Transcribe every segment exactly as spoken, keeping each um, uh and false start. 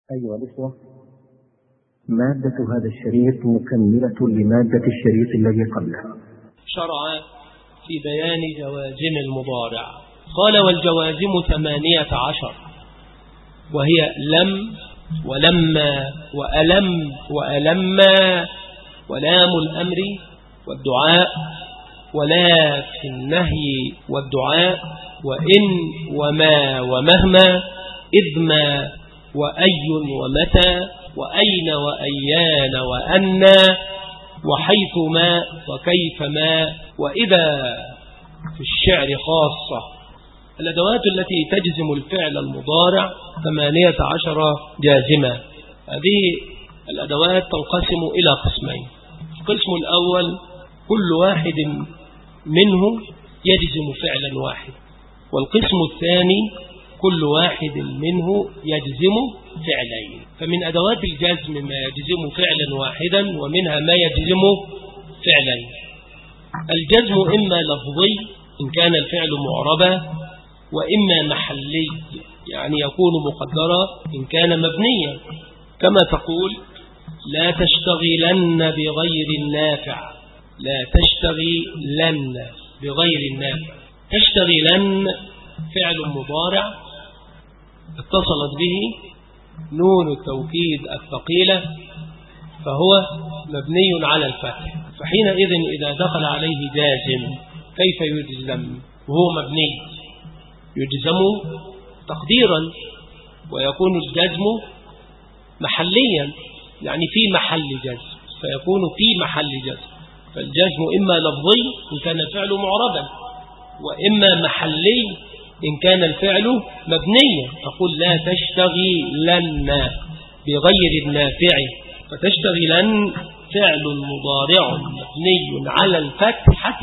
أيها الإخوة، مادة هذا الشريط مكملة لمادة الشريط الذي قبله. شرع في بيان جوازم المضارع. قال: والجوازم ثمانية عشر، وهي لم ولما وألم وألما ولام الأمر والدعاء ولا في النهي والدعاء وإن وما ومهما إذ ما وأي ومتى وأين وأيان وأنا وحيثما وكيفما وإذا في الشعر خاصة. الأدوات التي تجزم الفعل المضارع ثمانية عشر جازمة. هذه الأدوات تنقسم إلى قسمين. القسم الأول كل واحد منه يجزم فعلا واحد، والقسم الثاني كل واحد منه يجزم فعلين. فمن أدوات الجزم ما يجزم فعلا واحدا، ومنها ما يجزم فعلين. الجزم إما لفظي إن كان الفعل معربا، وإما محلي يعني يكون مقدرا إن كان مبنيا، كما تقول: لا تشتغلن بغير النافع. لا تشتغلن بغير النافع. تشتغلن فعل مضارع اتصلت به نون التوكيد الثقيلة، فهو مبني على الفتح. فحينئذ إذا دخل عليه جازم كيف يجزم وهو مبني؟ يجزم تقديرا، ويكون الجزم محليا يعني في محل جزم، فيكون في محل جزم. فالجزم إما لفظي إن كان الفعل معربا، وإما محلي إن كان الفعل مبنيا. تقول: لا تشتغلن بغير النافع. فتشتغلن فعل مضارع مبني على الفتحة.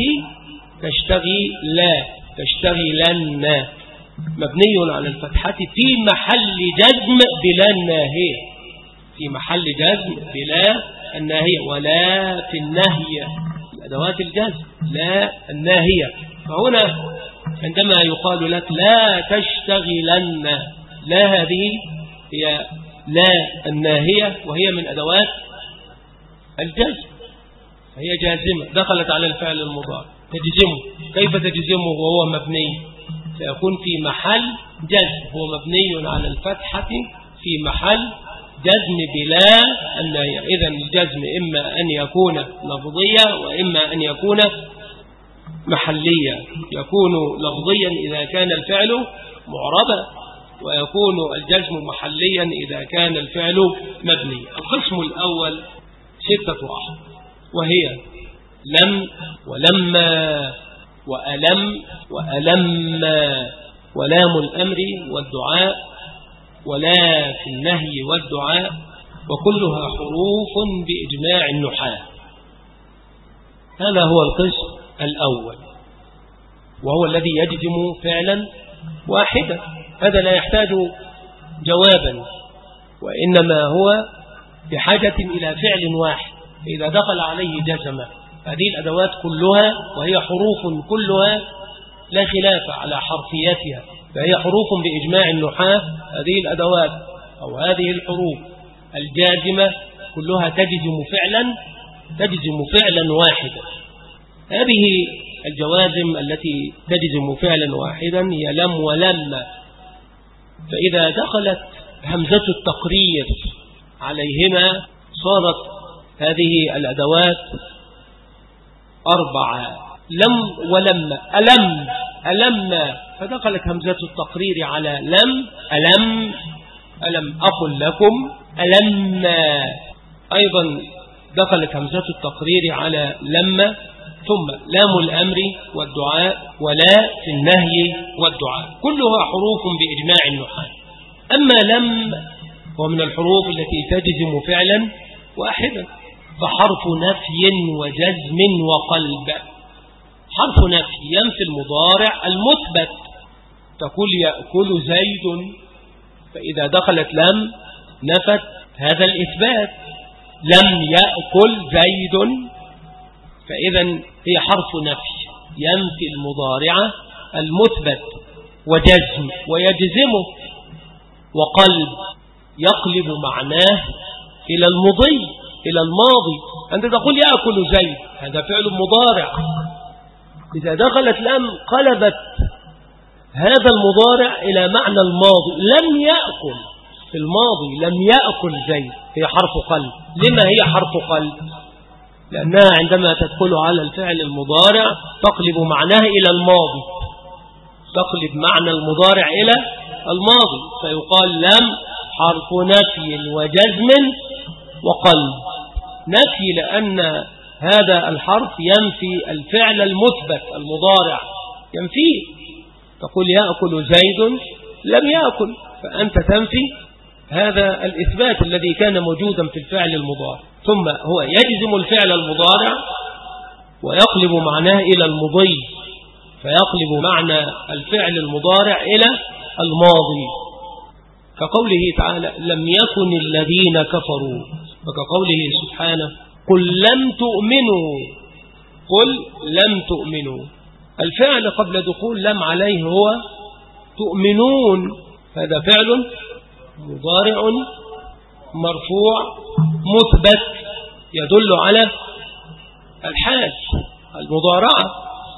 تشتغل تشتغلن مبني على الفتحة في محل جزم بلا الناهية. في محل جزم بلا الناهية. ولا في النهي، أدوات الجزم لا الناهية. فهنا عندما يقال لك لا تشتغلن، لا هذه هي لا الناهية، وهي من أدوات الجزم، فهي جازمة دخلت على الفعل المضارع تجزمه. كيف تجزمه وهو مبني؟ سيكون في محل جزم، هو مبني على الفتحة في محل جزم بلا الناهية. إذن الجزم إما أن يكون لفظيا وإما أن يكون محليا. يكون لفظيا إذا كان الفعل معربا، ويكون الجزم محليا إذا كان الفعل مبني. القسم الأول ستة أحرف، وهي لم ولما وألم وألما ولام الأمر والدعاء ولا في النهي والدعاء، وكلها حروف بإجماع النحاة. هذا هو القسم الأول، وهو الذي يجزم فعلا واحدا. هذا لا يحتاج جوابا، وإنما هو بحاجة إلى فعل واحد. إذا دخل عليه جزم. هذه الأدوات كلها وهي حروف كلها لا خلاف على حرفيتها، فهي حروف بإجماع النحاة. هذه الأدوات أو هذه الحروف الجازمة كلها تجزم فعلا تجزم فعلا واحدا. هذه الجوازم التي تجزم فعلا واحدا هي لم ولما. فإذا دخلت همزة التقرير عليهما صارت هذه الأدوات أربعة: لم ولما. ألم ألم فدخلت همزة التقرير على لم. ألم ألم أقل لكم. ألما أيضا دخلت همزة التقرير على لما. ثم لام الأمر والدعاء ولا في النهي والدعاء، كلها حروف بإجماع النحاة. أما لم هو من الحروف التي تجزم فعلا واحدا، فحرف نفي وجزم وقلب. حرف نفي ينفي المضارع المثبت. تقول: يأكل زيد، فإذا دخلت لم نفت هذا الإثبات. لم يأكل زيد، فإذا هي حرف نفي ينفي المضارع المثبت وجزم ويجزمه وقلب. يقلب معناه إلى المضي إلى الماضي. أنت تقول يأكل زيد، هذا فعل مضارع، إذا دخلت لم قلبت هذا المضارع إلى معنى الماضي. لم يأكل في الماضي، لم يأكل زيد، هي حرف قلب. لما هي حرف قلب؟ لأنها عندما تدخل على الفعل المضارع تقلب معناه إلى الماضي، تقلب معنى المضارع إلى الماضي، فيقال لم حرف نفي وجزم وقلب. نفي لأن هذا الحرف ينفي الفعل المثبت المضارع، ينفيه. تقول يأكل زيد، لم يأكل، فأنت تنفي هذا الإثبات الذي كان موجودا في الفعل المضارع. ثم هو يجزم الفعل المضارع ويقلب معناه إلى المضي، فيقلب معنى الفعل المضارع إلى الماضي، كقوله تعالى لم يكن الذين كفروا، وكقوله سبحانه قل لم تؤمنوا، قل لم تؤمنوا. الفعل قبل دخول لم عليه هو تؤمنون، هذا فعل مضارع مرفوع مثبت يدل على الحال المضارعة.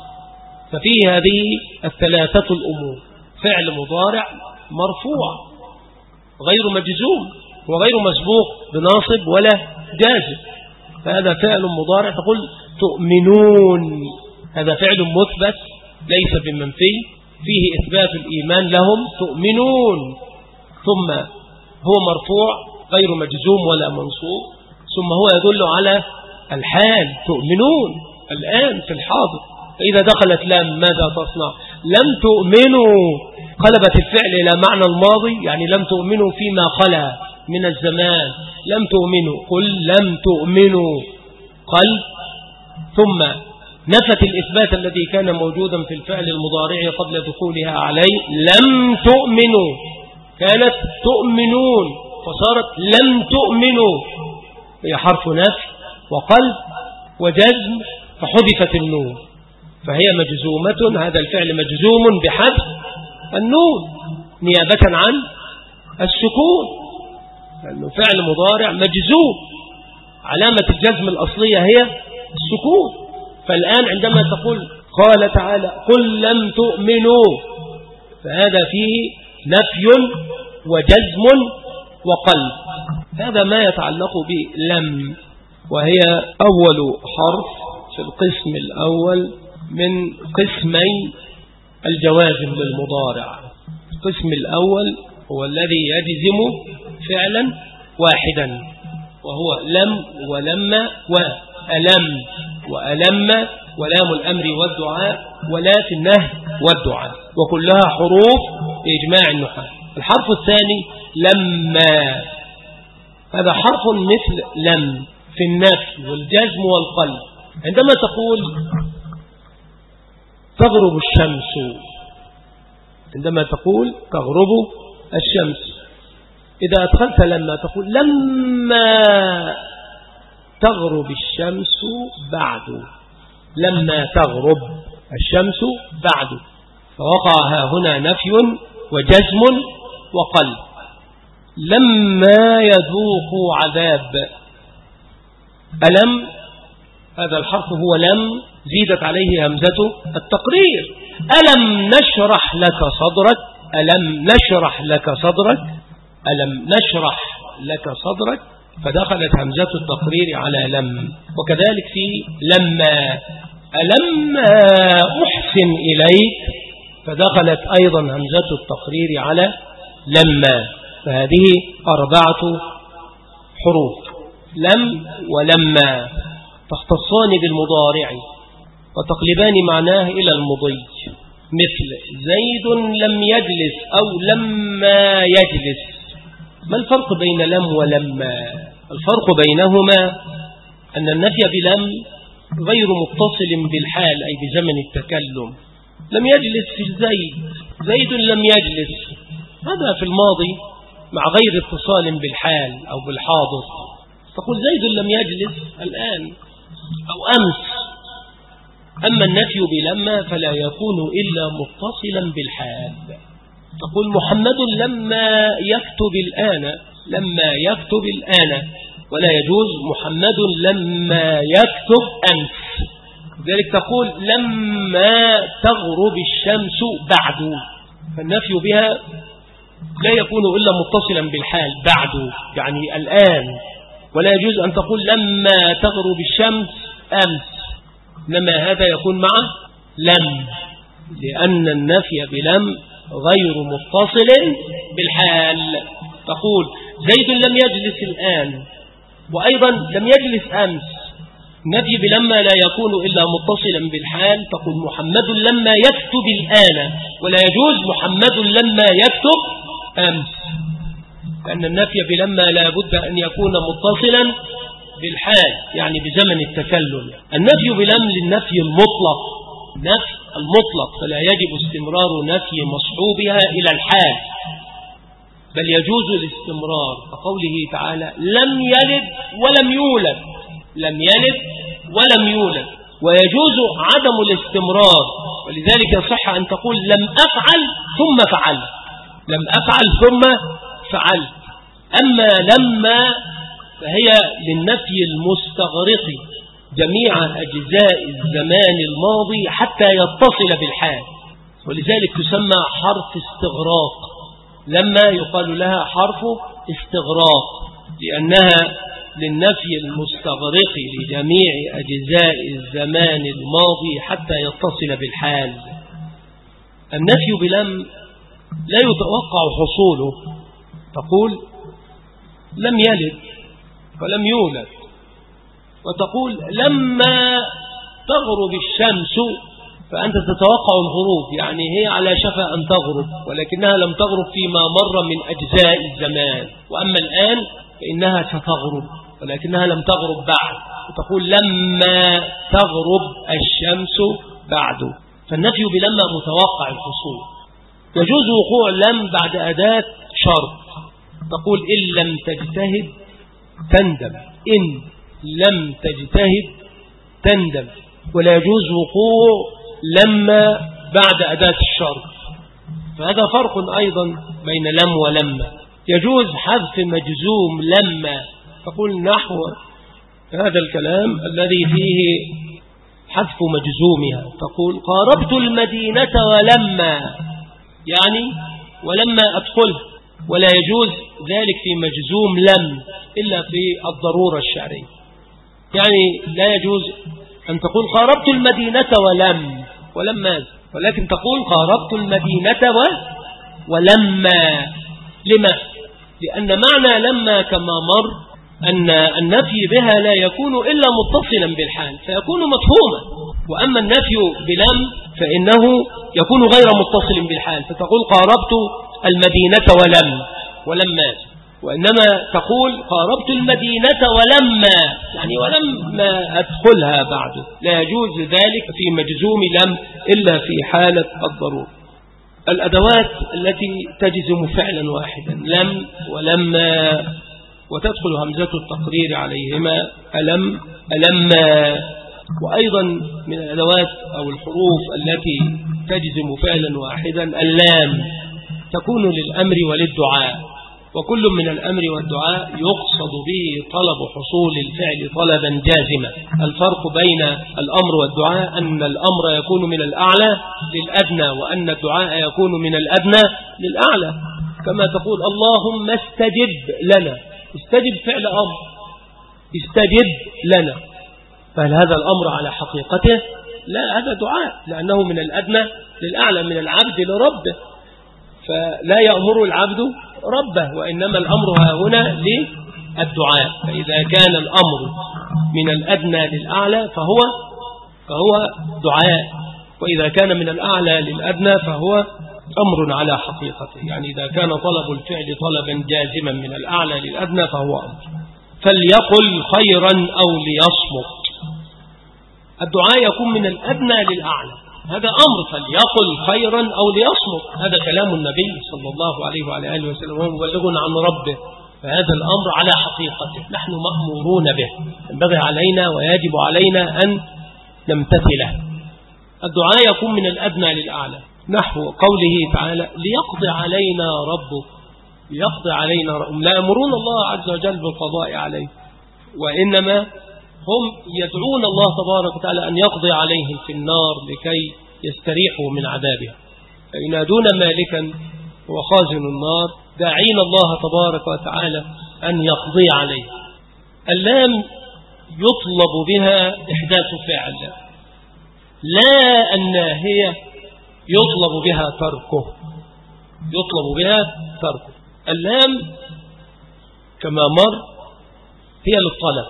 ففيه هذه الثلاثة الأمور: فعل مضارع مرفوع غير مجزوم وغير مسبوق بناصب ولا جازم، فهذا فعل مضارع. تقول تؤمنون، هذا فعل مثبت ليس بمنفي، فيه إثبات الإيمان لهم، تؤمنون. ثم هو مرفوع غير مجزوم ولا منصوب، ثم هو يدل على الحال، تؤمنون الآن في الحاضر. فإذا دخلت لم ماذا تصنع؟ لم تؤمنوا، قلبت الفعل إلى معنى الماضي، يعني لم تؤمنوا فيما خلا من الزمان، لم تؤمنوا، قل لم تؤمنوا قلب. ثم نفت الإثبات الذي كان موجودا في الفعل المضارع قبل دخولها عليه، لم تؤمنوا، كانت تؤمنون فصارت لم تؤمنوا، هي حرف نفي وقلب وجزم، فحذفت النون فهي مجزومة. هذا الفعل مجزوم بحذف النون نيابة عن السكون، لأنه فعل مضارع مجزوم، علامة الجزم الأصلية هي السكون. فالآن عندما تقول قال تعالى قل لم تؤمنوا، فهذا فيه نفي وجزم وقلب. هذا ما يتعلق بلم، وهي أول حرف في القسم الأول من قسمي الجوازم للمضارع. القسم الأول هو الذي يجزم فعلا واحدا، وهو لم ولما وألم، وألم ولام الأمر والدعاء ولا في النهي والدعاء، وكلها حروف بإجماع النحاة. الحرف الثاني لما، هذا حرف مثل لم في النفي والجزم والقلب. عندما تقول تغرب الشمس، عندما تقول تغرب الشمس، إذا أدخلت لما تقول لما تغرب الشمس بعد، لما تغرب الشمس بعد، فوقع ها هنا نفي وجزم وقلب. لما يذوقوا عذاب، ألم، هذا الحرف هو لم، زيدت عليه همزة التقرير. ألم نشرح لك صدرك، ألم نشرح لك صدرك، ألم نشرح لك صدرك، فدخلت همزة التقرير على لم. وكذلك في لما، ألم أحسن إليك، فدخلت أيضا همزة التقرير على لما. فهذه أربعة حروف، لم ولما، تختصان بالمضارع وتقلبان معناه إلى المضي، مثل زيد لم يجلس أو لما يجلس. ما الفرق بين لم ولما؟ الفرق بينهما أن النفي بلم غير متصل بالحال أي بزمن التكلم. لم يجلس في زيد، زيد لم يجلس، هذا في الماضي مع غير اتصال بالحال أو بالحاضر. تقول زيد لم يجلس الآن أو أمس. أما النفي بلما فلا يكون إلا متصلا بالحال. تقول محمد لما يكتب الآن، لما يكتب الآن، ولا يجوز محمد لما يكتب أمس. لذلك تقول لما تغرب الشمس بعد، فالنفي بها لا يكون إلا متصلا بالحال بعد، يعني الآن. ولا يجوز أن تقول لما تغرب الشمس أمس، لما هذا يكون مع لم، لأن النفي بلم غير متصل بالحال. تقول زيد لم يجلس الآن، وأيضا لم يجلس أمس. النفي بلما لا يكون إلا متصلا بالحال. تقول محمد لما يكتب الآن، ولا يجوز محمد لما يكتب أمس، لأن النفي بلما لا بد أن يكون متصلا بالحال، يعني بزمن التكلم. النفي بلم للنفي المطلق، نفي المطلق، فلا يجب استمرار نفي مصحوبها إلى الحال، بل يجوز الاستمرار، كقوله تعالى لم يلد ولم يولد، لم يلد ولم يولد. ويجوز عدم الاستمرار، ولذلك يصح أن تقول لم أفعل ثم فعل، لم أفعل ثم فعل. أما لما فهي للنفي المستغرق جميع أجزاء الزمان الماضي حتى يتصل بالحال، ولذلك تسمى حرف استغراق. لما يقال لها حرف استغراق لأنها للنفي المستغرق لجميع أجزاء الزمان الماضي حتى يتصل بالحال. النفي بلم لا يتوقع حصوله. تقول لم يلد ولم يولد، وتقول لما تغرب الشمس، فأنت تتوقع الغروب، يعني هي على شفا أن تغرب، ولكنها لم تغرب فيما مر من أجزاء الزمان، وأما الآن فإنها ستغرب ولكنها لم تغرب بعد. وتقول لما تغرب الشمس بعد، فالنفي بلما متوقع الحصول. يجوز وقوع لم بعد أداة شرط. تقول إن لم تجتهد تندم، إن لم تجتهد تندم. ولا يجوز وقوع لما بعد أداة الشرط، فهذا فرق أيضا بين لم ولما. يجوز حذف مجزوم لما. تقول نحو هذا الكلام الذي فيه حذف مجزومها، تقول قاربت المدينة ولما، يعني ولما أدخل. ولا يجوز ذلك في مجزوم لم إلا في الضرورة الشعرية، يعني لا يجوز أن تقول قاربت المدينة ولم ولما، ولكن تقول قاربت المدينة ولما. لما؟ لأن معنى لما كما مر أن النفي بها لا يكون إلا متصلا بالحال فيكون مفهوما، وأما النفي بلم فإنه يكون غير متصل بالحال، فتقول قاربت المدينة ولم ولما، وإنما تقول قاربت المدينة ولما، يعني ولما أدخلها بعد. لا يجوز ذلك في مجزوم لم إلا في حالة الضرورة. الأدوات التي تجزم فعلا واحدا لم ولما، وتدخل همزة التقرير عليهما ألم ألما. وأيضا من الأدوات أو الحروف التي تجزم فعلا واحدا اللام، تكون للأمر وللدعاء، وكل من الأمر والدعاء يقصد به طلب حصول الفعل طلبا جازما. الفرق بين الأمر والدعاء أن الأمر يكون من الأعلى للأدنى، وأن الدعاء يكون من الأدنى للأعلى. كما تقول اللهم استجب لنا، استجب فعل أمر، استجب لنا، فهل هذا الأمر على حقيقته؟ لا، هذا دعاء، لأنه من الأدنى للأعلى، من العبد لربه، فلا يأمر العبد ربه، وإنما الأمر ها هنا للدعاء. فإذا كان الأمر من الأدنى للأعلى فهو فهو دعاء، وإذا كان من الأعلى للأدنى فهو أمر على حقيقته. يعني إذا كان طلب الفعل طلبا جازما من الأعلى للأدنى فهو أمر. فليقل خيرا أو ليصمت، الدعاء يكون من الأدنى للأعلى، هذا أمر. فليقل خيرا أو ليصمت، هذا كلام النبي صلى الله عليه وعلى آله وسلم، وهو مبلغ عن ربه، فهذا الأمر على حقيقته نحن مأمورون به، ينبغي علينا ويجب علينا أن نمتثله. الدعاء يكون من الأدنى للأعلى، نحو قوله تعالى ليقضي علينا ربك يقضي علينا، لا يأمرون الله عز وجل بالقضاء عليه، وإنما هم يدعون الله تبارك وتعالى أن يقضي عليهم في النار لكي يستريحوا من عذابها، فينادون مالكا وخازن النار داعين الله تبارك وتعالى أن يقضي عليه. اللام يطلب بها إحداث فعل، لا الناهية يطلب بها تركه، يطلب بها تركه. اللام كما مر هي للطلب،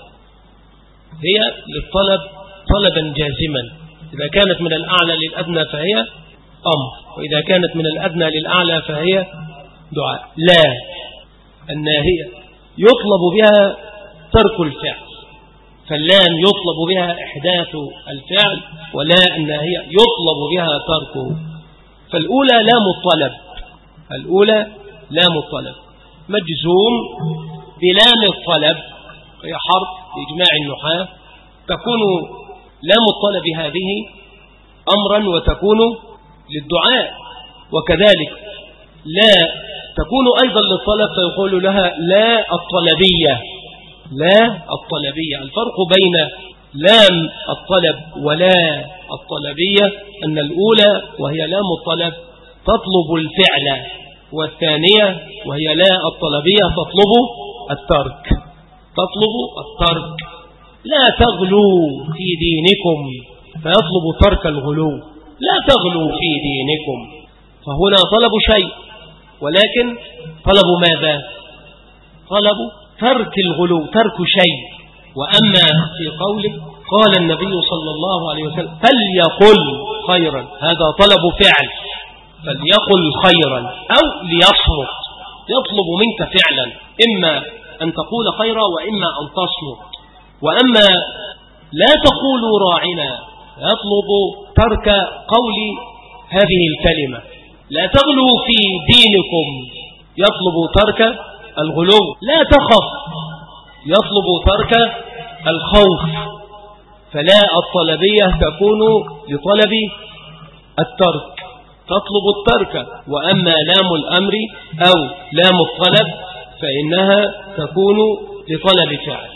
هي للطلب طلبا جازما، إذا كانت من الأعلى للأدنى فهي أمر، وإذا كانت من الأدنى للأعلى فهي دعاء. لا الناهية يطلب بها ترك الفعل، فاللام يطلب بها إحداث الفعل، ولا الناهية يطلب بها تركه. فالأولى لام الطلب، الأولى لام الطلب مجزوم بلام الطلب، هي حرف بإجماع النحاة، تكون لام الطلب هذه أمرا وتكون للدعاء، وكذلك لا تكون أيضا للطلب فيقول لها لا الطلبية، لا الطلبية. الفرق بين لام الطلب ولا الطلبية أن الأولى وهي لام الطلب تطلب الفعل، والثانية وهي لا الطلبية تطلب الترك، تطلب الترك. لا تغلوا في دينكم فيطلب ترك الغلو، لا تغلوا في دينكم، فهنا طلب شيء، ولكن طلب ماذا؟ طلب ترك الغلو، ترك شيء. وأما في قوله قال النبي صلى الله عليه وسلم فليقل خيرا، هذا طلب فعل، فليقل خيرا أو ليصمت، يطلب منك فعلا، إما أن تقول خيرا وإما أن تصمت. وأما لا تقولوا راعنا يطلب ترك قول هذه الكلمة، لا تغلوا في دينكم يطلب ترك الغلو، لا تخف يطلب ترك الخوف. فلا الطلبية تكون لطلب الترك، تطلب الترك. وأما لام الأمر أو لام الطلب فإنها تكون لطلب فعل.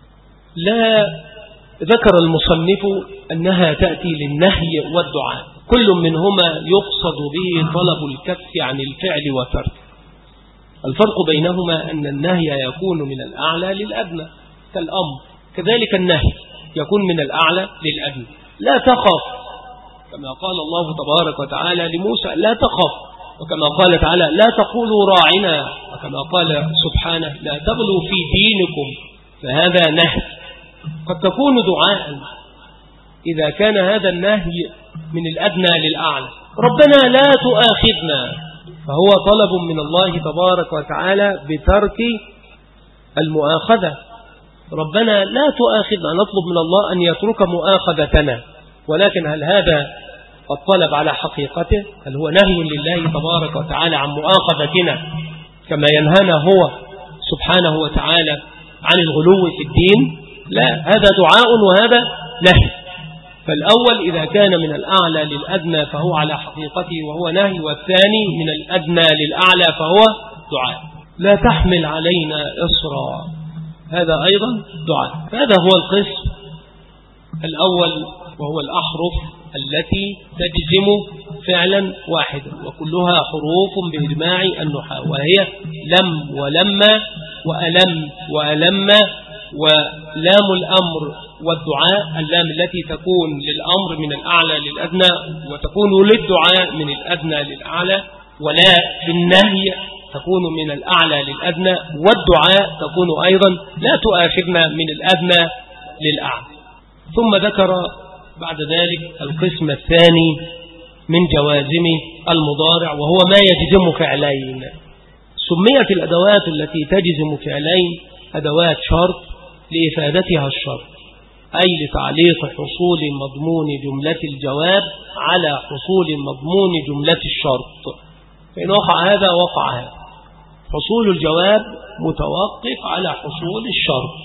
لا ذكر المصنف أنها تأتي للنهي والدعاء، كل منهما يقصد به طلب الكف عن الفعل وترك. الفرق بينهما أن النهي يكون من الأعلى للأدنى كالأمر، كذلك النهي يكون من الأعلى للأدنى. لا تخف كما قال الله تبارك وتعالى لموسى لا تخف، وكما قال تعالى لا تقولوا راعنا، وكما قال سبحانه لا تغلوا في دينكم، فهذا نهي. قد تكون دعاء إذا كان هذا النهي من الأدنى للأعلى، ربنا لا تؤاخذنا، فهو طلب من الله تبارك وتعالى بترك المؤاخذة. ربنا لا تؤاخذنا، نطلب من الله أن يترك مؤاخذتنا، ولكن هل هذا الطلب على حقيقته؟ هل هو نهي لله تبارك وتعالى عن مؤاخذتنا كما ينهانا هو سبحانه وتعالى عن الغلو في الدين؟ لا، هذا دعاء وهذا نهي. فالأول إذا كان من الأعلى للأدنى فهو على حقيقته وهو نهي، والثاني من الأدنى للأعلى فهو دعاء. لا تحمل علينا إصرا، هذا أيضا دعاء. هذا هو القسم الأول، وهو الأحرف التي تجزم فعلا واحدا، وكلها حروف بإجماع النحاة، وهي لم ولما وألم وألم ولام الأمر والدعاء. اللام التي تكون للأمر من الأعلى للأدنى، وتكون للدعاء من الأدنى للأعلى. ولا للنهي تكون من الأعلى للأدنى، والدعاء تكون أيضا لا تؤاخذنا من الأدنى للأعلى. ثم ذكر بعد ذلك القسم الثاني من جوازم المضارع، وهو ما يجزم فعلين. سميت الأدوات التي تجزم فعلين أدوات شرط لإفادتها الشرط، أي لتعليق حصول مضمون جملة الجواب على حصول مضمون جملة الشرط. فإن وقع هذا وقع هذا، حصول الجواب متوقف على حصول الشرط،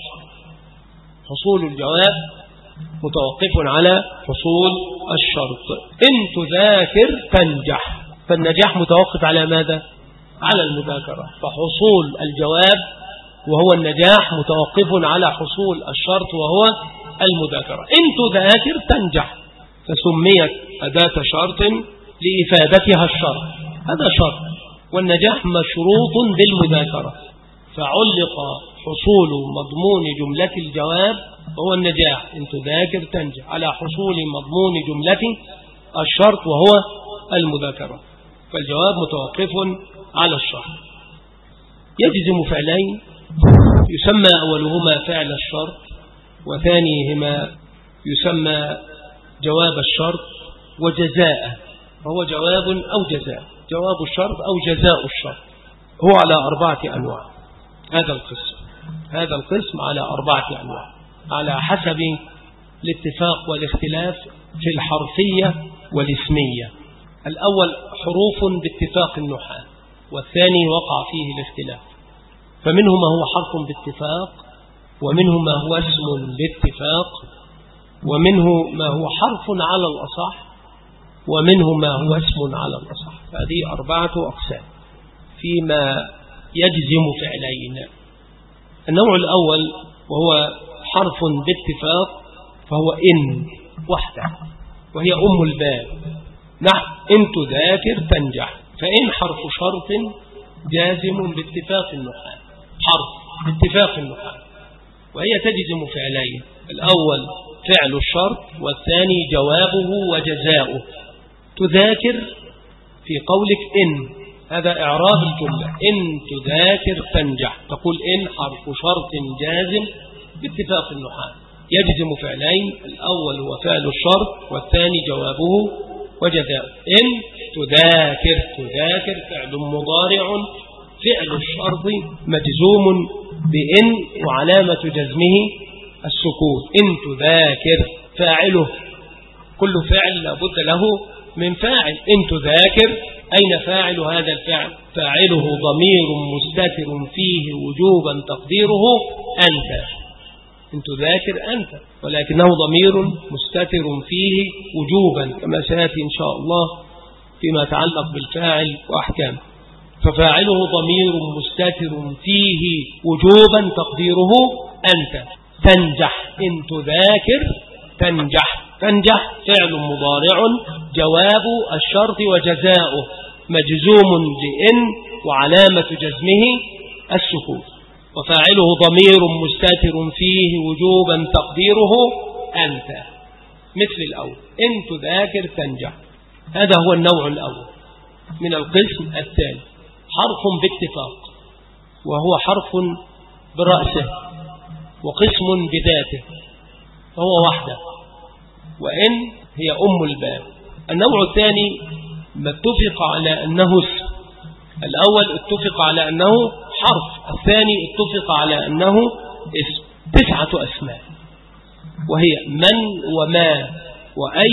حصول الجواب متوقف على حصول الشرط. إن تذاكر تنجح، فالنجاح متوقف على ماذا؟ على المذاكرة، فحصول الجواب وهو النجاح متوقف على حصول الشرط وهو المذاكرة. إن تذاكر تنجح، فسميت أداة شرط لإفادتها الشرط، هذا شرط، والنجاح مشروط بالمذاكرة، فعلق حصول مضمون جملة الجواب وهو النجاح إن تذاكر تنجح على حصول مضمون جملة الشرط وهو المذاكرة، فالجواب متوقف على الشرط. يجزم فعلين يسمى أولهما فعل الشرط، وثانيهما يسمى جواب الشرط وجزاءه، فهو جواب أو جزاء، جواب الشرط أو جزاء الشرط، هو على أربعة أنواع. هذا القسم هذا القسم على أربعة أنواع على حسب الاتفاق والاختلاف في الحرفية والاسمية. الأول حروف باتفاق النحاة، والثاني وقع فيه الاختلاف، فمنه ما هو حرف باتفاق، ومنه ما هو اسم باتفاق، ومنه ما هو حرف على الأصح، ومنه ما هو اسم على الأصح. هذه أربعة أقسام فيما يجزم فعلين. النوع الأول وهو حرف باتفاق، فهو إن وحده، وهي أم الباب. نعم، إن تذاكر تنجح، فإن حرف شرط جازم باتفاق النحاة، حرف باتفاق النحاة، وهي تجزم فعلين، الأول فعل الشرط، والثاني جوابه وجزاؤه. تذاكر في قولك إن، هذا إعراب الجملة، إن تذاكر تنجح، تقول إن حرف شرط جازم باتفاق النحاة، يجزم فعلين، الأول هو فعل الشرط، والثاني جوابه وجزاؤه. إن تذاكر، تذاكر فعل مضارع، فعل الشرط مجزوم بإن وعلامة جزمه السكون. إن تذاكر فاعله، كل فعل لابد له من فاعل. إن تذاكر أين فاعل هذا الفعل؟ فاعله ضمير مستتر فيه وجوبا تقديره أنت. إن تذاكر أنت، ولكنه ضمير مستتر فيه وجوبا كما سيأتي إن شاء الله فيما يتعلق بالفاعل وأحكامه. ففاعله ضمير مستتر فيه وجوبا تقديره أنت. تنجح، إن تذاكر تنجح، تنجح فعل مضارع، جواب الشرط وجزاؤه مجزوم بإن وعلامة جزمه السكون، وفاعله ضمير مستتر فيه وجوبا تقديره أنت، مثل الأول إن تذاكر تنجح. هذا هو النوع الأول من القسم الثاني، حرف باتفاق، وهو حرف برأسه وقسم بذاته، فهو وحده، وإن هي أم الباب. النوع الثاني ما اتفق على أنه اسم، الأول اتفق على أنه حرف، الثاني اتفق على أنه اسم. تسعة أسماء، وهي من وما وأي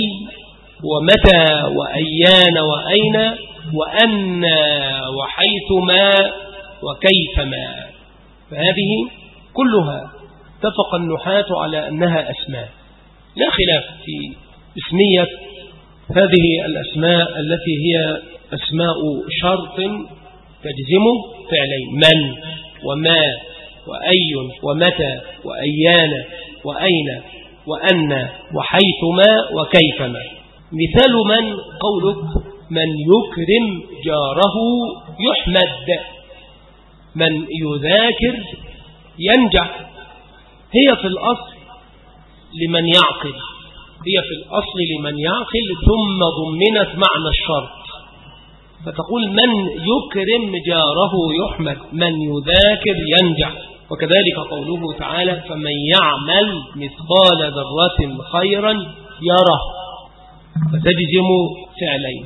ومتى وأيان وأين وأن وحيثما وكيفما، فهذه كلها اتفق النحاة على أنها أسماء، لا خلاف في اسمية هذه الأسماء التي هي أسماء شرط تجزم فعلين، من وما وأي ومتى وأيان وأين وأن وحيثما وكيفما. مثال من قولك من يكرم جاره يحمد، من يذاكر ينجح، هي في الأصل لمن يعقل، هي في الأصل لمن يعقل ثم ضمنت معنى الشرط، فتقول من يكرم جاره يحمد، من يذاكر ينجح. وكذلك قوله تعالى فمن يعمل مثقال ذرة خيرا يره، فتجزم فعلين.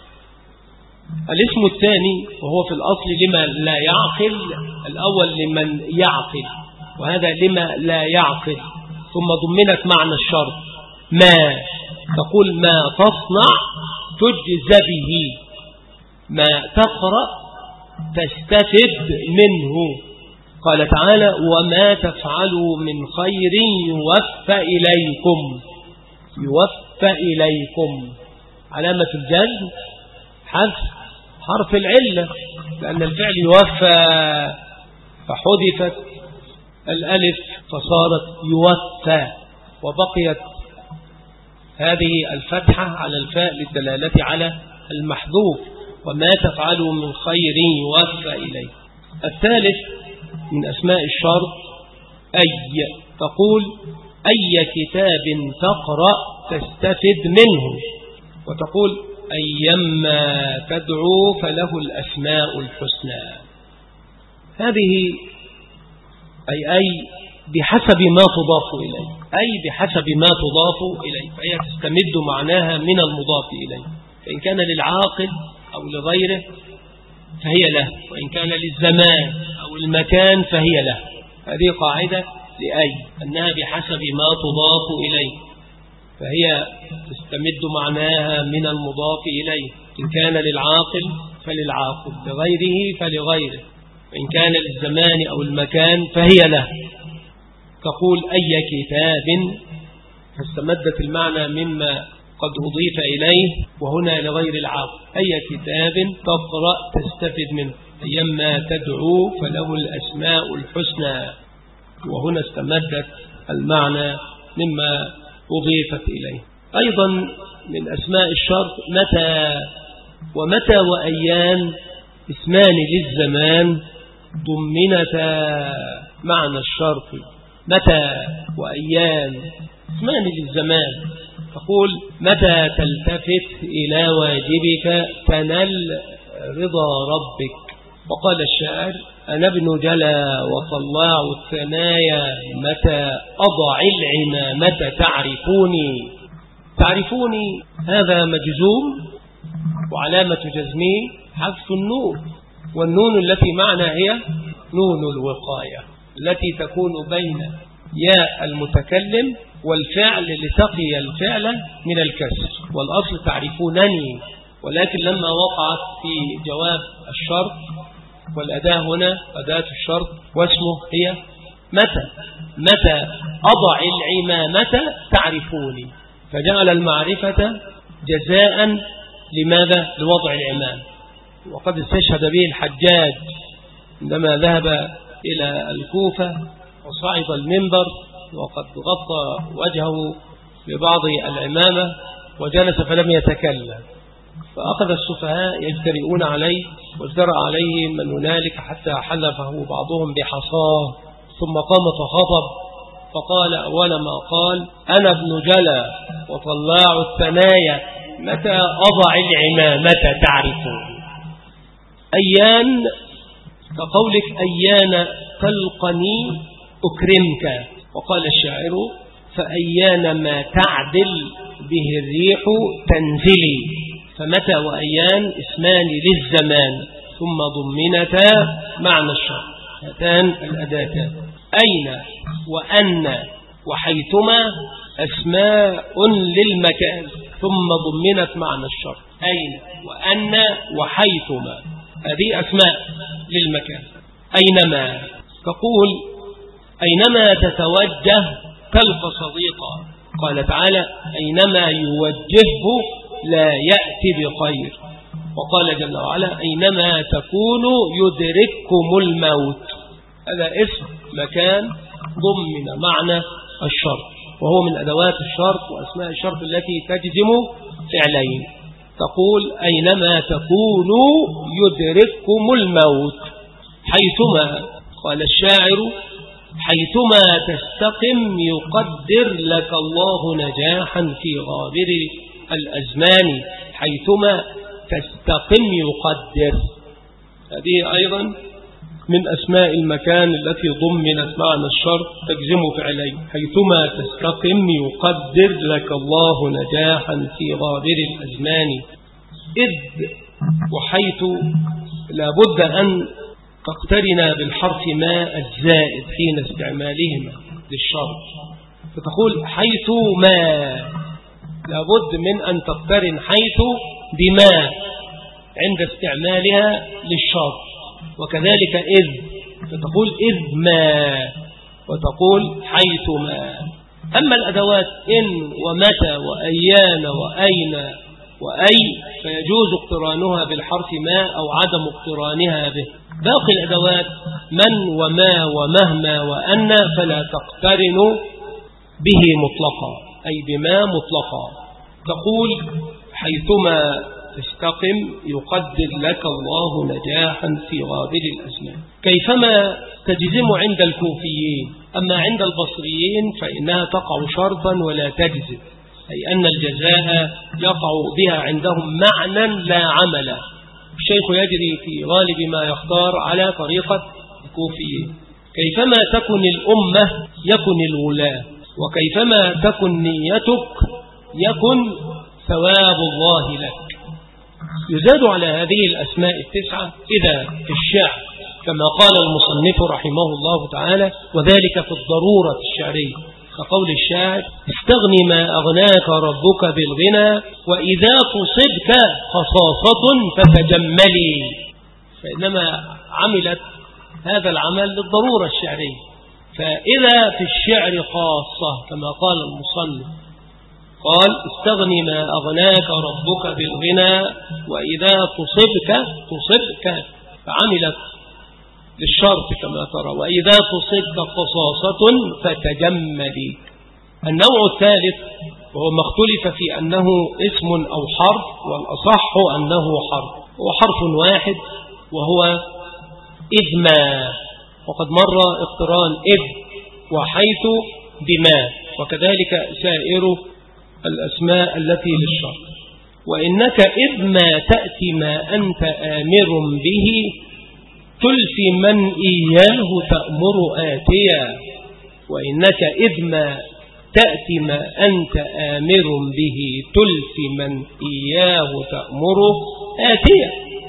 الاسم الثاني وهو في الأصل لما لا يعقل، الأول لمن يعقل، وهذا لما لا يعقل، ثم ضمنت معنى الشرط. ما تقول ما تصنع تجزى به، ما تقرأ تستفد منه. قال تعالى وما تفعلوا من خير يوفى إليكم، يوفى إليكم، علامة الجزم حذف حرف العلة، لأن الفعل يوفى فحذفت الألف فصارت يوفى، وبقيت هذه الفتحة على الفاء للدلالة على المحذوف، وما تفعلوا من خير يوفى إليه. الثالث من أسماء الشرط أي، تقول أي كتاب تقرأ تستفد منه، وتقول أيما تدعو فله الأسماء الحسنى. هذه أي أي بحسب ما تضاف إليه، أي بحسب ما تضاف إليه، فهي تستمد معناها من المضاف إليه، فإن كان للعاقل أو لغيره فهي له، وإن كان للزمان أو المكان فهي له. هذه قاعدة لأي، أنها بحسب ما تضاف إليه، فهي تستمد معناها من المضاف إليه، إن كان للعاقل فللعاقل، لغيره فلغيره، وإن كان للزمان أو المكان فهي له. تقول أي كتاب، فاستمدت المعنى مما قد أضيف إليه، وهنا لغير العاقل. أي كتاب تقرأ تستفد منه، أيما تدعو فله الأسماء الحسنى، وهنا استمدت المعنى مما أضيفت إليه. أيضا من أسماء الشرط متى، ومتى وأيان اسمان للزمان ضمنتا معنى الشرط. متى وأيان اسمان للزمان، تقول متى تلتفت إلى واجبك تنل رضا ربك. وقال الشاعر أنا ابن جلا وطلاع الثنايا متى أضع العمامة تعرفوني. تعرفوني هذا مجزوم، وعلامة جزمه حذف النون، والنون التي معنا هي نون الوقاية التي تكون بين ياء المتكلم والفعل لتقي الفعل من الكسر، والأصل تعرفونني، ولكن لما وقعت في جواب الشرط، والأداة هنا أداة الشرط واسمه هي متى، متى أضع العمامة تعرفوني، فجعل المعرفة جزاء لماذا؟ لوضع العمام. وقد استشهد به الحجاج عندما ذهب إلى الكوفة وصعد المنبر وقد غطى وجهه ببعض العمامة وجلس فلم يتكلم، فأخذ السفهاء يجترئون عليه، واجترأ عليه من هنالك حتى حلفه بعضهم بحصاه، ثم قام فخطب فقال أول ما قال أنا ابن جلا وطلاع الثنايا متى أضع العمامة تعرفون. أيان كقولك أيان تلقني أكرمك، وقال الشاعر فأيان ما تعدل به الريح تنزلي. فمتى وأيان اسمان للزمان ثم ضمنتا معنى الشرط، هاتان الأداتان. أين وأن وحيثما أسماء للمكان ثم ضمنت معنى الشرط. أين وأن وحيثما هذه أسماء للمكان. أينما تقول أينما تتوجه تلقى صديقا، قال تعالى أينما يوجهه لا يأتي بخير، وقال جل وعلا أينما تكونوا يدرككم الموت. هذا اسم مكان ضمن معنى الشرط، وهو من أدوات الشرط وأسماء الشرط التي تجزم فعلين. تقول أينما تكونوا يدرككم الموت. حيثما قال الشاعر حيثما تستقم يقدر لك الله نجاحا في غابر الأزمان. حيثما تستقم يقدر، هذه أيضا من أسماء المكان التي ضمنت معنى الشرط تجزم فعلين. حيثما تستقم يقدر لك الله نجاحا في غابر الأزمان. إذ وحيث لابد أن تقترن بالحرف ما الزائد حين استعمالهما للشرط، فتقول حيث ما، لابد من أن تقترن حيث بما عند استعمالها للشرط، وكذلك إذ، فتقول إذ ما وتقول حيث ما. أما الأدوات إن ومتى وأيان وأين وأي فيجوز اقترانها بالحرف ما أو عدم اقترانها به. باقي الأدوات من وما ومهما وأن فلا تقترن به مطلقا، أي بما مطلقا. تقول حيثما تستقم يقدر لك الله نجاحا في غابر الأزمان. كيفما تجزم عند الكوفيين، أما عند البصريين فإنها تقع شرطا ولا تجزم، أي أن الجزاء يقع بها عندهم معنى لا عملا. الشيخ يجري في غالب ما يختار على طريقة الكوفيين. كيفما تكن الأمة يكن الولاة، وكيفما تكن نيتك يكن ثواب الله لك. يزاد على هذه الأسماء التسعة إذا في الشعر كما قال المصنف رحمه الله تعالى: وذلك في الضرورة الشعرية، كقول الشاعر: استغني ما أغناك ربك بالغنى وإذا تصبك خصاصة فتجملي. فإنما عملت هذا العمل للضرورة الشعرية. فإذا في الشعر خاصة كما قال المصنف، قال: استغني ما أغناك ربك بالغنى وإذا تصبك تصبك، فعملت للشرط كما ترى: وإذا تصبك خصاصة فتجملي. النوع الثالث وهو ما اختلف في أنه اسم أو حرف، والأصح أنه حرف، هو حرف واحد وهو إذ ما، وقد مر اقتران إذ وحيث بما، وكذلك سائر الأسماء التي للشرط. وإنك إذ ما تأتي ما أنت آمر به تلفي من إياه تأمر آتيا. وإنك إذ ما تأتي ما أنت آمر به تلفي من إياه تأمر آتيا.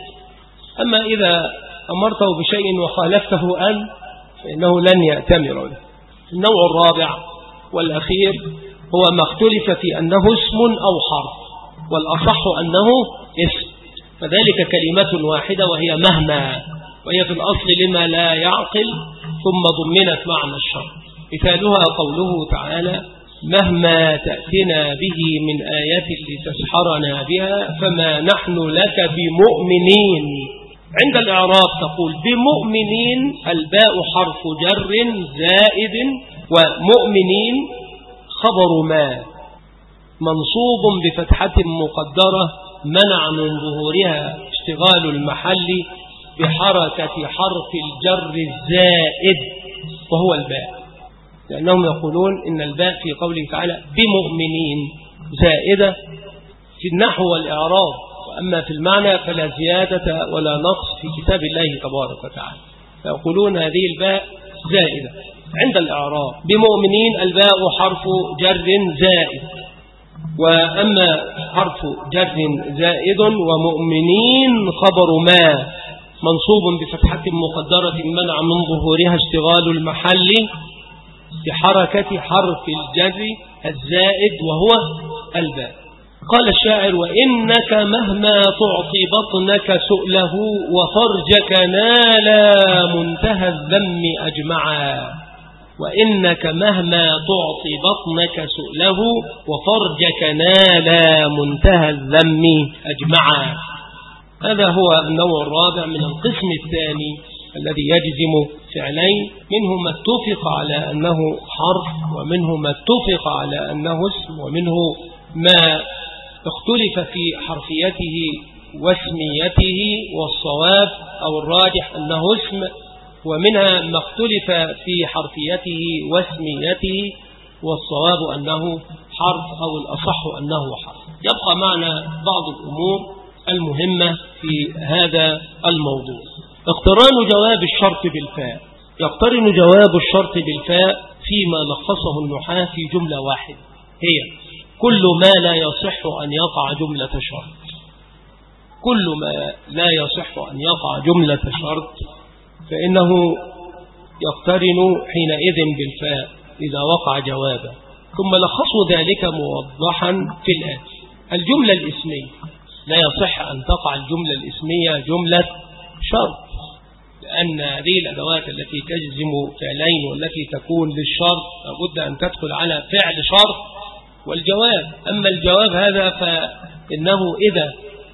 أما إذا أمرته بشيء وخالفته أن فإنه لن يأتمر به. النوع الرابع والأخير هو ما اختلف في أنه اسم أو حرف، والأصح أنه اسم، فذلك كلمة واحدة وهي مهما، وهي في الأصل لما لا يعقل ثم ضمنت معنى الشرط. مثالها قوله تعالى: مهما تأتنا به من آية لتسحرنا بها فما نحن لك بمؤمنين. عند الإعراب تقول بمؤمنين الباء حرف جر زائد، ومؤمنين خبر ما منصوب بفتحة مقدرة منع من ظهورها اشتغال المحل بحركة حرف الجر الزائد وهو الباء، لأنهم يقولون إن الباء في قوله تعالى بمؤمنين زائدة في النحو والإعراب، وأما في المعنى فلا زيادة ولا نقص في كتاب الله تبارك وتعالى، فيقولون هذه الباء زائدة. عند الإعراب بمؤمنين الباء حرف جر زائد، وأما حرف جر زائد ومؤمنين خبر ما منصوب بفتحة مقدرة منع من ظهورها اشتغال المحل بحركة حرف الجر الزائد وهو الباء. قال الشاعر: وإنك مهما تعطي بطنك سؤله وفرجك نالا منتهى الذم أجمعا. وإنك مهما تعطي بطنك سؤله وفرجك نالا منتهى الذم أجمعا. هذا هو النوع الرابع من القسم الثاني الذي يجزم فعلين، منه ما اتفق على أنه حرف، ومنه ما اتفق على أنه اسم، ومنه ما اختلف في حرفيته واسميته، والصواب أو الراجح أنه اسم، ومنها ما اختلف في حرفيته واسميته، والصواب أنه حرف أو الأصح أنه حرف. يبقى معنا بعض الأمور المهمة في هذا الموضوع. اقتران جواب الشرط بالفاء. يقترن جواب الشرط بالفاء فيما لخصه النحاة في جملة واحدة، هي كل ما لا يصح أن يقع جملة شرط. كل ما لا يصح أن يقع جملة شرط فإنه يقترن حينئذ بالفاء إذا وقع جوابا. ثم لخصوا ذلك موضحا في الآتي: الجملة الإسمية لا يصح أن تقع الجملة الإسمية جملة شرط، لأن هذه الأدوات التي تجزم فعلين والتي تكون للشرط لابد أن تدخل على فعل شرط والجواب. أما الجواب هذا فإنه إذا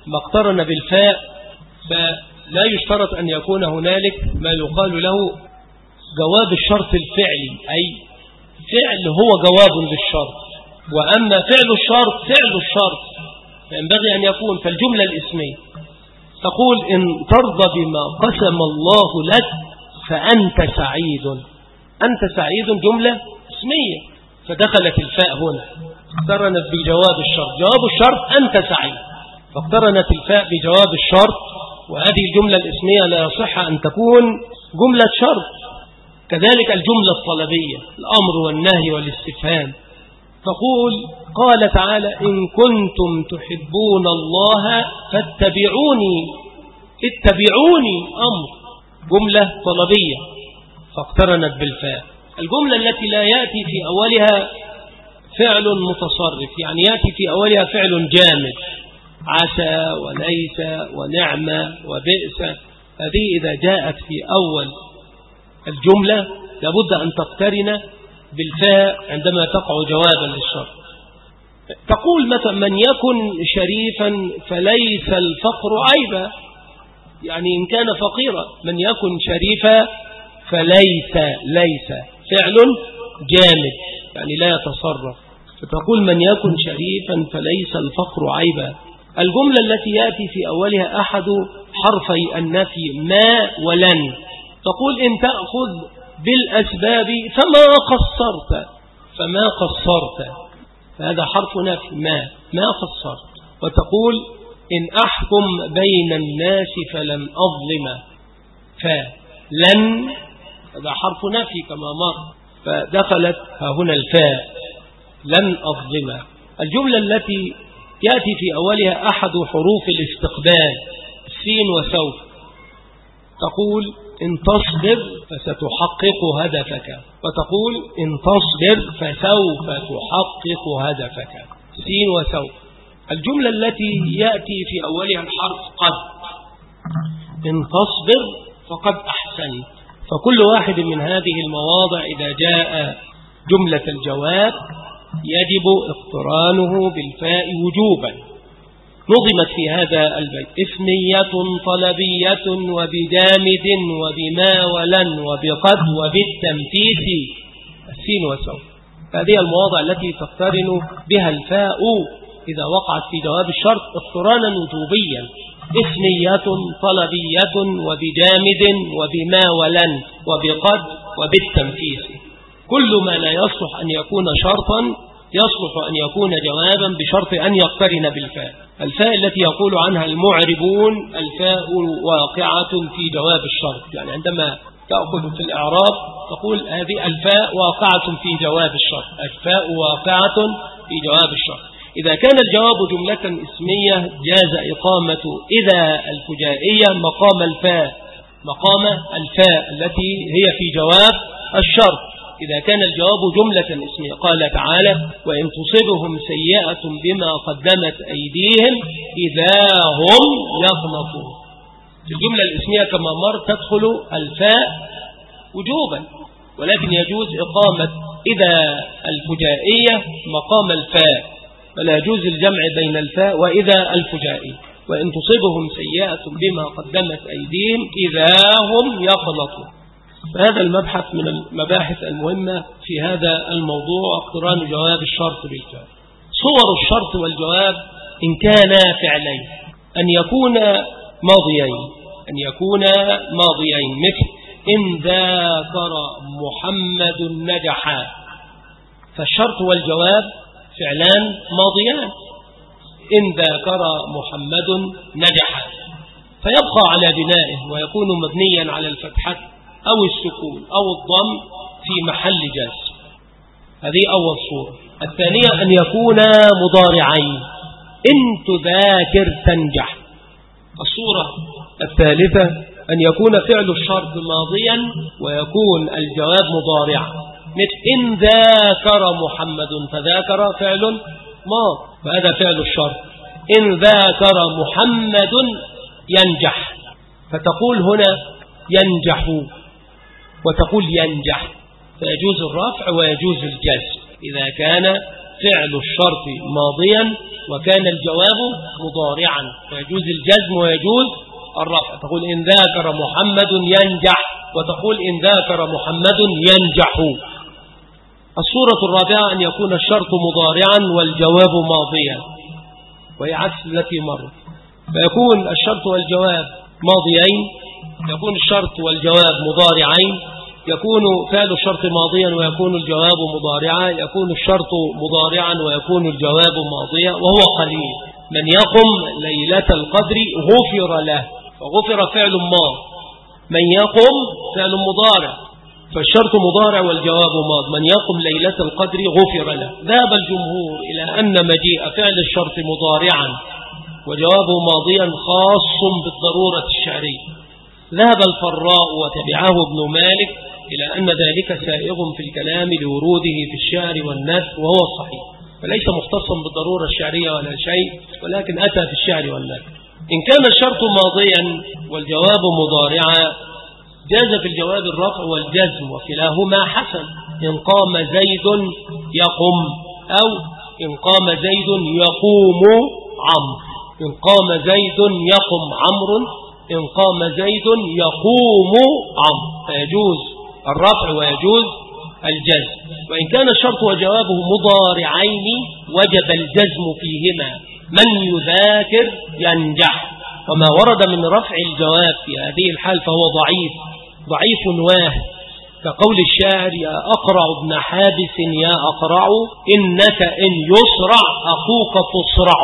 ما اقترن بالفاء فلا يشترط أن يكون هنالك ما يقال له جواب الشرط الفعلي، أي فعل هو جواب للشرط، وأما فعل الشرط فعل الشرط فينبغي أن يكون. فالجملة الاسمية تقول إن ترضى بما قسم الله لك فأنت سعيد. أنت سعيد جملة اسمية، فدخلت الفاء هنا اقترنت بجواب الشرط. جواب الشرط أنت سعيد، فاقترنت الفاء بجواب الشرط، وهذه الجملة الاسمية لا يصح أن تكون جملة شرط. كذلك الجملة الطلبية، الأمر والنهي والاستفهام، تقول قال تعالى إن كنتم تحبون الله فاتبعوني. اتبعوني أمر، جملة طلبية فاقترنت بالفاء. الجملة التي لا يأتي في أولها فعل متصرف، يعني يأتي في أولها فعل جامد، عسى وليس ونعمة وبئس، هذه إذا جاءت في أول الجملة لابد أن تقترن بالفاء عندما تقع جوابا للشرط. تقول مثلا من يكن شريفا فليس الفقر عيبا، يعني إن كان فقيرا من يكن شريفا فليس، ليس فعل جامد يعني لا يتصرف، فتقول من يكن شريفا فليس الفقر عيبا. الجملة التي يأتي في أولها أحد حرفي النفي ما ولن، تقول إن تأخذ بالأسباب فما قصرت، فما قصرت، فهذا حرف نفي ما ما قصرت. وتقول إن أحكم بين الناس فلن أظلم، فلن هذا حرف نفي كما مر، فدخلت هنا الفاء لن أظلم. الجملة التي يأتي في أولها أحد حروف الاستقبال سين وسوف، تقول إن تصبر فستحقق هدفك، وتقول إن تصبر فسوف تحقق هدفك سين وسوف. الجملة التي يأتي في أولها الحرف قد، إن تصبر فقد أحسنت. فكل واحد من هذه المواضع إذا جاء جملة الجواب يجب اقترانه بالفاء وجوبا. نظمت في هذا البيت إثنية طلبية وبجامد وبما ولن وبقد وبالتنفيس السين وسوف. هذه المواضع التي تقترن بها الفاء إذا وقعت في جواب الشرط اقترانا وجوبيا، إثنية طلبية وبجامد وبما ولن وبقد وبالتنفيس. كل ما لا يصلح أن يكون شرطا يصلح أن يكون جوابا بشرط أن يقترن بالفاء. الفاء التي يقول عنها المعربون الفاء واقعة في جواب الشرط، يعني عندما تأخذ في الإعراب تقول هذه الفاء واقعة في جواب الشرط، الفاء واقعة في جواب الشرط. إذا كان الجواب جملة اسمية جاز إقامة إذا الفجائية مقام الفاء، مقام الفاء التي هي في جواب الشرط. إذا كان الجواب جملة اسمية قال تعالى وإن تصبهم سيئة بما قدمت أيديهم إذا هم يقنطون. في الجملة الاسمية كما مر تدخل الفاء وجوبا، ولكن يجوز إقامة إذا الفجائية مقام الفاء، فلا يجوز الجمع بين الفاء وإذا الفجائية. وإن تصبهم سيئة بما قدمت أيديهم إذا هم يقنطون. فهذا المبحث من المباحث المهمة في هذا الموضوع اقتران جواب الشرط بالفاء. صور الشرط والجواب إن كانا فعلين أن يكون ماضيين، أن يكون ماضيين مثل إن ذاكر محمد نجح، فالشرط والجواب فعلان ماضيان. إن ذاكر محمد نجح فيبقى على بنائه ويكون مبنيا على الفتحة أو السكون أو الضم في محل جزم. هذه أول صورة. الثانية أن يكون مضارعين، إن تذاكر تنجح. الصورة الثالثة أن يكون فعل الشرط ماضيا ويكون الجواب مضارعا، مثل إن ذاكر محمد، فذاكر فعل ماض وهذا فعل الشرط. إن ذاكر محمد ينجح، فتقول هنا ينجح وتقول ينجح، فيجوز الرفع ويجوز الجزم إذا كان فعل الشرط ماضيا وكان الجواب مضارعا، ويجوز الجزم ويجوز الرفع. تقول إن ذاكر محمد ينجح، وتقول إن ذاكر محمد ينجح. الصورة الرابعة أن يكون الشرط مضارعا والجواب ماضيا، وهي عكس التي مرت، فيكون الشرط والجواب ماضيين، يكون الشرط والجواب مضارعين، يكون فعل الشرط ماضيا ويكون الجواب مضارعا، يكون الشرط مضارعا ويكون الجواب ماضيا، وهو قليل. من يقم ليلة القدر غفر له، فغفر فعل ماض، من يقم فعل مضارع، فالشرط مضارع والجواب ماض. من يقم ليلة القدر غفر له. ذهب الجمهور إلى أن مجيء فعل الشرط مضارعا وجوابه ماضيا خاص بالضرورة الشعرية. ذهب الفراء وتبعه ابن مالك إلى أن ذلك سائغ في الكلام لوروده في الشعر والنثر، وهو الصحيح، فليس مختصا بالضرورة الشعرية ولا شيء، ولكن أتى في الشعر والنثر. إن كان الشرط ماضيا والجواب مضارعا جاز في الجواب الرفع والجزم، وكلاهما حسن. إن قام زيد يقم، أو إن قام زيد يقوم عمرو، إن قام زيد يقم عمرو، إن قام زيد يقوم عمرو، فيجوز الرفع ويجوز الجزم. وإن كان الشرط وجوابه مضارعين وجب الجزم فيهما. من يذاكر ينجح، وما ورد من رفع الجواب في هذه الحال فهو ضعيف ضعيف واه، كقول الشاعر يا أقرع ابن حابس يا أقرع إنك إن يسرع أخوك تصرع،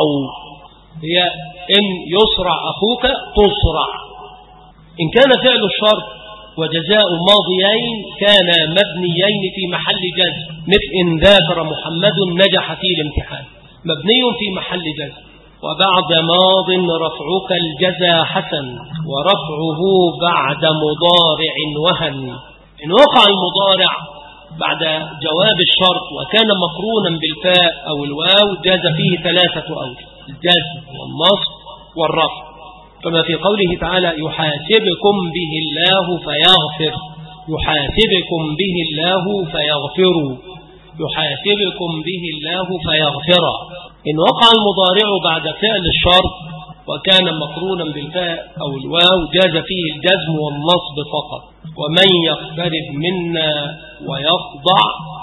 هي إن يسرع أخوك تصرع. إن كان فعل الشرط وجزاء ماضيين كان مبنيين في محل جزم، مثل إن ذاكر محمد نجح في الامتحان، مبني في محل جزم. وبعد ماض رفعك الجزا حسن، ورفعه بعد مضارع وهن. إن وقع المضارع بعد جواب الشرط وكان مقرونا بالفاء أو الواو جاز فيه ثلاثة أوجه: الجزم والنصب والرفع، كما في قوله تعالى يحاسبكم به الله فيغفر، يحاسبكم به الله فيغفروا، يحاسبكم به الله فيغفر. إن وقع المضارع بعد فعل الشرط وكان مقرونا بالفاء أو الواو جاز فيه الجزم والنصب فقط. ومن يقترب منا ويخضع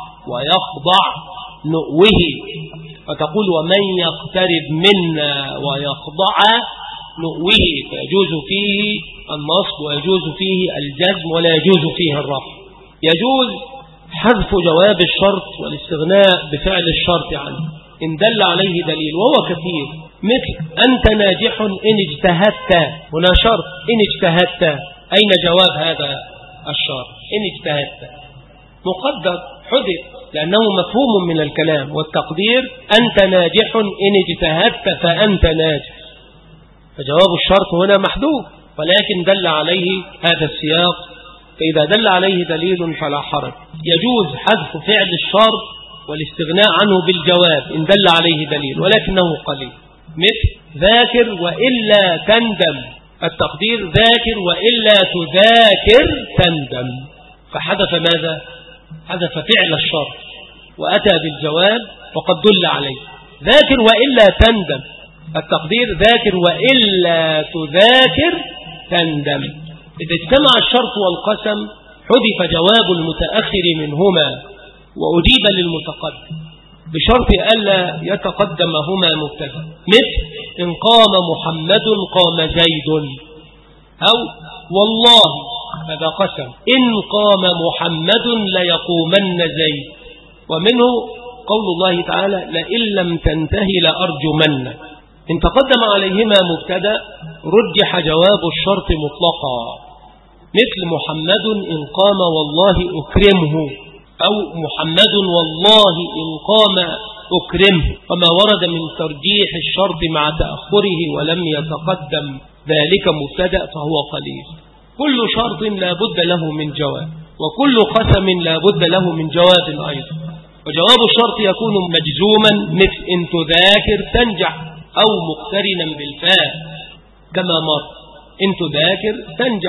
ويخضع نؤوه، فتقول ومن يقترب منا ويخضع نؤوه، فيجوز فيه النصب ويجوز فيه الجزم ولا يجوز فيه الرفع. يجوز حذف جواب الشرط والاستغناء بفعل الشرط عنه إن دل عليه دليل، وهو كثير، مثل أنت ناجح إن اجتهدت، هنا شرط إن اجتهدت، أين جواب هذا الشرط؟ إن اجتهدت مقدر حذف لأنه مفهوم من الكلام، والتقدير أنت ناجح إن اجتهدت فأنت ناجح، فجواب الشرط هنا محذوف، ولكن دل عليه هذا السياق، فإذا دل عليه دليل فلا حرج. يجوز حذف فعل الشرط والاستغناء عنه بالجواب إن دل عليه دليل، ولكنه قليل، مثل ذاكر وإلا تندم، التقدير ذاكر وإلا تذاكر تندم، فحذف ماذا؟ حذف فعل الشرط وأتى بالجواب وقد دل عليه. ذاكر وإلا تندم، التقدير ذاكر وإلا تذاكر تندم. إذا اجتمع الشرط والقسم حذف جواب المتأخر منهما وأجيب للمتقدم بشرط ألا يتقدمهما مبتدأ، مثل إن قام محمد قام زيد، أو والله هذا قسم إن قام محمد ليقومن زيد. ومنه قول الله تعالى لئن لم تنتهي لأرجمن. إن تقدم عليهما مبتدأ رجح جواب الشرط مطلقا، مثل محمد إن قام والله أكرمه، أو محمد والله إن قام أكرمه. وما ورد من ترجيح الشرط مع تأخره ولم يتقدم ذلك مبتدأ فهو قليل. كل شرط لا بد له من جواب، وكل قسم لا بد له من جواب أيضا. وجواب الشرط يكون مجزوما، مثل إن تذاكر تنجح، أو مقترنا بالفاء كما مر إن تذاكر تنجح،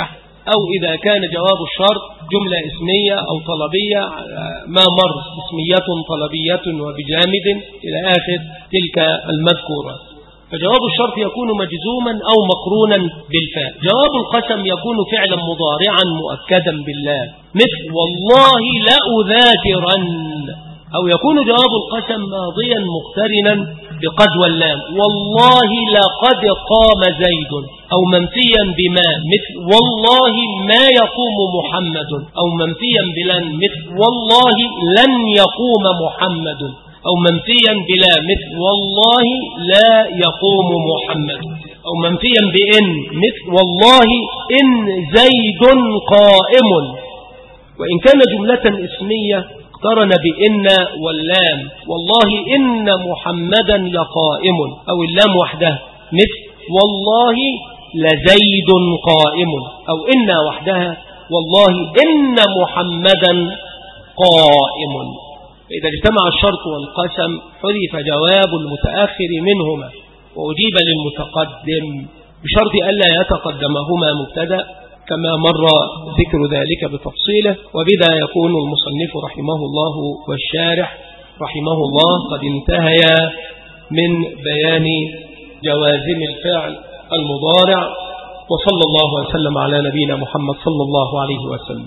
أو إذا كان جواب الشرط جملة اسمية أو طلبية ما مر اسمية طلبية وبجامد إلى آخر تلك المذكورات. فجواب الشرط يكون مجزوما أو مقرونا بالفاء. جواب القسم يكون فعلا مضارعا مؤكدا بالله مثل والله لأذاكرن، أو يكون جواب القسم ماضيا مقترنا بقد واللام والله لقد قام زيد، أو منفيا بما مثل والله ما يقوم محمد، أو منفيا بلن مثل والله لن يقوم محمد، أو منفيا بلا مثل والله لا يقوم محمد، أو منفيا بإن مثل والله إن زيد قائم. وإن كان جملة اسمية اقترن بإن واللام والله إن محمدا لقائم، أو اللام وحدها مثل والله لزيد قائم، أو إن وحدها والله إن محمدا قائم. فإذا اجتمع الشرط والقسم حذف جواب المتأخر منهما وأجيب للمتقدم بشرط ألا يتقدمهما مبتدأ كما مر ذكر ذلك بتفصيله. وبذا يكون المصنف رحمه الله والشارح رحمه الله قد انتهيا من بيان جوازم الفعل المضارع. وصلى الله وسلم على نبينا محمد صلى الله عليه وسلم.